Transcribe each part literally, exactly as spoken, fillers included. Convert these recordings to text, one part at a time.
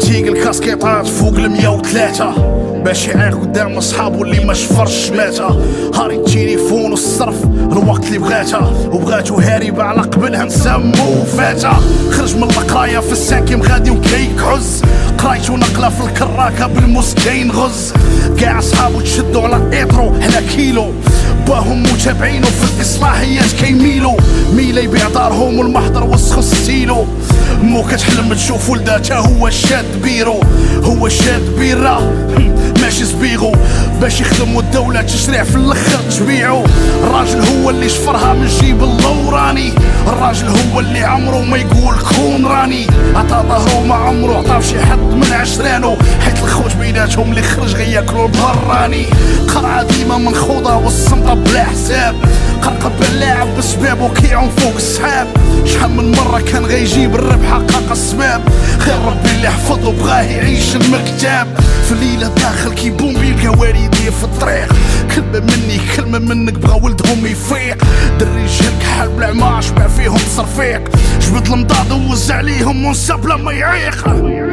تيق الكاسكيطات فوق المية وثلاثة باش يعيق قدام اصحابو اللي ما شفرش ماتا. هاري التليفون والصرف الوقت اللي بغاتها وبغاتو هاربة على قبلها نسمو فاتا. خرج من القراية في الساكم غادي وكيك عز قرايتو نقلة في الكراكة بالمسكين غز. كاع اصحابو تشدو على الايترو على كيلو باهم متابعينو في الاصلاحيات كيميلو. ميلا يبيع دارهم والمحضر وسخ السيلو. مو كتحلم تشوف ولداته هو شاد بيرو هو شاد بيرا ماشي سبيغو باش يخدمو الدولة تشريع في الاخر تبيعو. الراجل هو اللي شفرها من جيب اللوراني. الراجل هو اللي عمرو ما يقول كون راني. عطا ظهرو ما عمرو عطاف شي حد من عشرانو حيت الخوت بيناتهم اللي خرج غياكلو البراني. قرعة ديما منخوضة والصمتة بلا حساب قرقب اللاعب بسبابو كيعوم فوق السحاب. شحال من مرة كان غيجيب الربح حقق السباب خير ربي اللي حفظو بغاه يعيش المكتاب. في ليلة داخل كي بومبي يلقى والديه في الطريق. كلمة مني كلمة منك بغا ولدهم يفيق. دري جهلك حال بالعماش باع فيهم صرفيق. جبد المضاد ووز عليهم ونساب لما يعيق.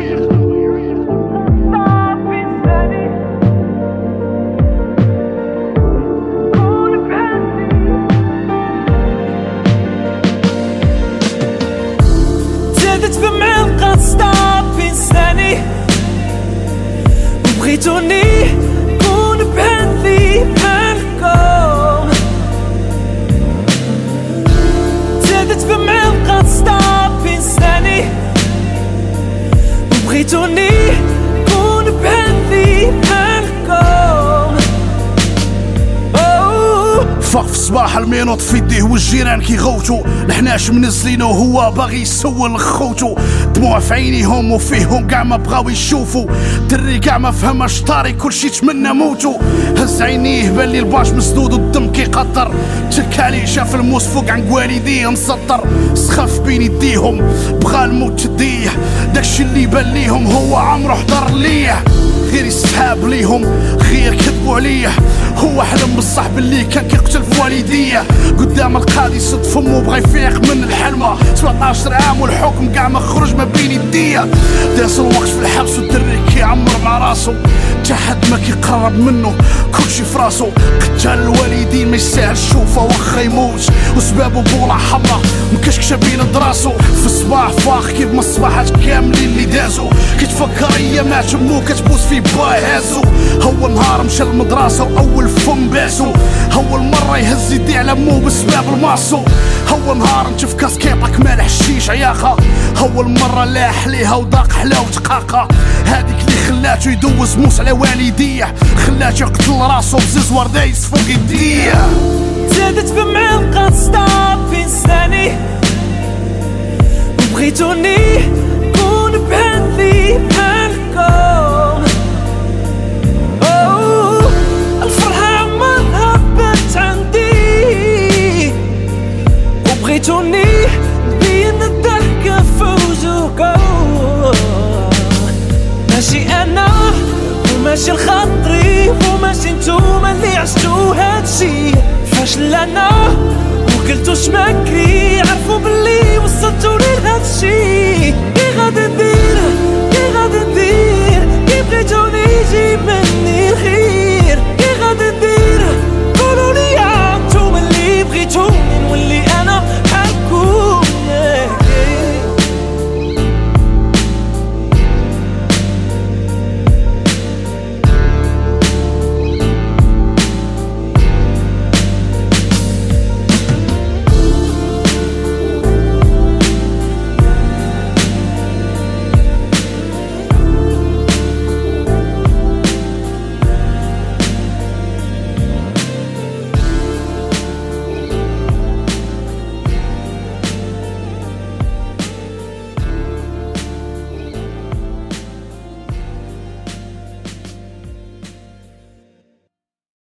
بغيتوني كون بحالي بحالكم زادت بمعلقة ستاب انساني. بغيتوني كون بحالي بحالكم. فاق في الصباح المينوط في يديه والجيران كيغوتو. الحناش منزلينو هو باغي يسول خوتو. دموع في عينيهم وفيهم كاع ما بغاو يشوفو. دري كاع ما فهماش طاري كلشي تمنى موتو. هز عينيه بان لي الباش مسدود والدم كيقطر. تك عليه شاف الموس فوق عن والديه مسطر. سخف بين يديهم بغا الموت تديه. داكشي اللي بان ليهم هو عمرو حضر ليه. غير يسحاب ليهم غير كذبوا عليه. هو حلم بالصاحب اللي كان كيقتل في والديه. قدام القاضي صد فمو بغا يفيق من الحلمة. سبعطاش عام والحكم كاع ما خرج ما بين يديه. داس الوقت في الحبس والدري كيعمر مع راسو. تا حد ما كيقرب منه كلشي في راسو. قتال الوالدين ما يساهلش شوفه واخا يموت. وسبابو بولا حمرا مكشكشه بين دراسو. في الصباح فاق كيف ما الصباحات كاملين اللي دازو. كيتفكر ايامات مو كتبوس في باه هازو. هو نهار مشى المدرسة واول فم باسو. اول مرة يهز يدي على مو بسباب الماسو. اول نهار نشوف كاسكيطك مال حشيش عياخة. اول مرة لاح ليها وضاق حلاوة قاقة. هذيك اللي خلاتو يدوز موس على والديه. خلاتو يقتل راسو بزز وردايس فوق يديه. زادت بمعلقة ستاب انساني. وبغيتوني كون بحالي بحالكم. اوه الفرحة عمرها بات عندي. وبغيتوني بين الضحكة فوزكم. ماشي انا وماشي الخطري وماشي نتوما اللي عشتو هادشي. فاشل انا وقلتو شماكري عرفو باللي وصلتوني لهادشي. غادي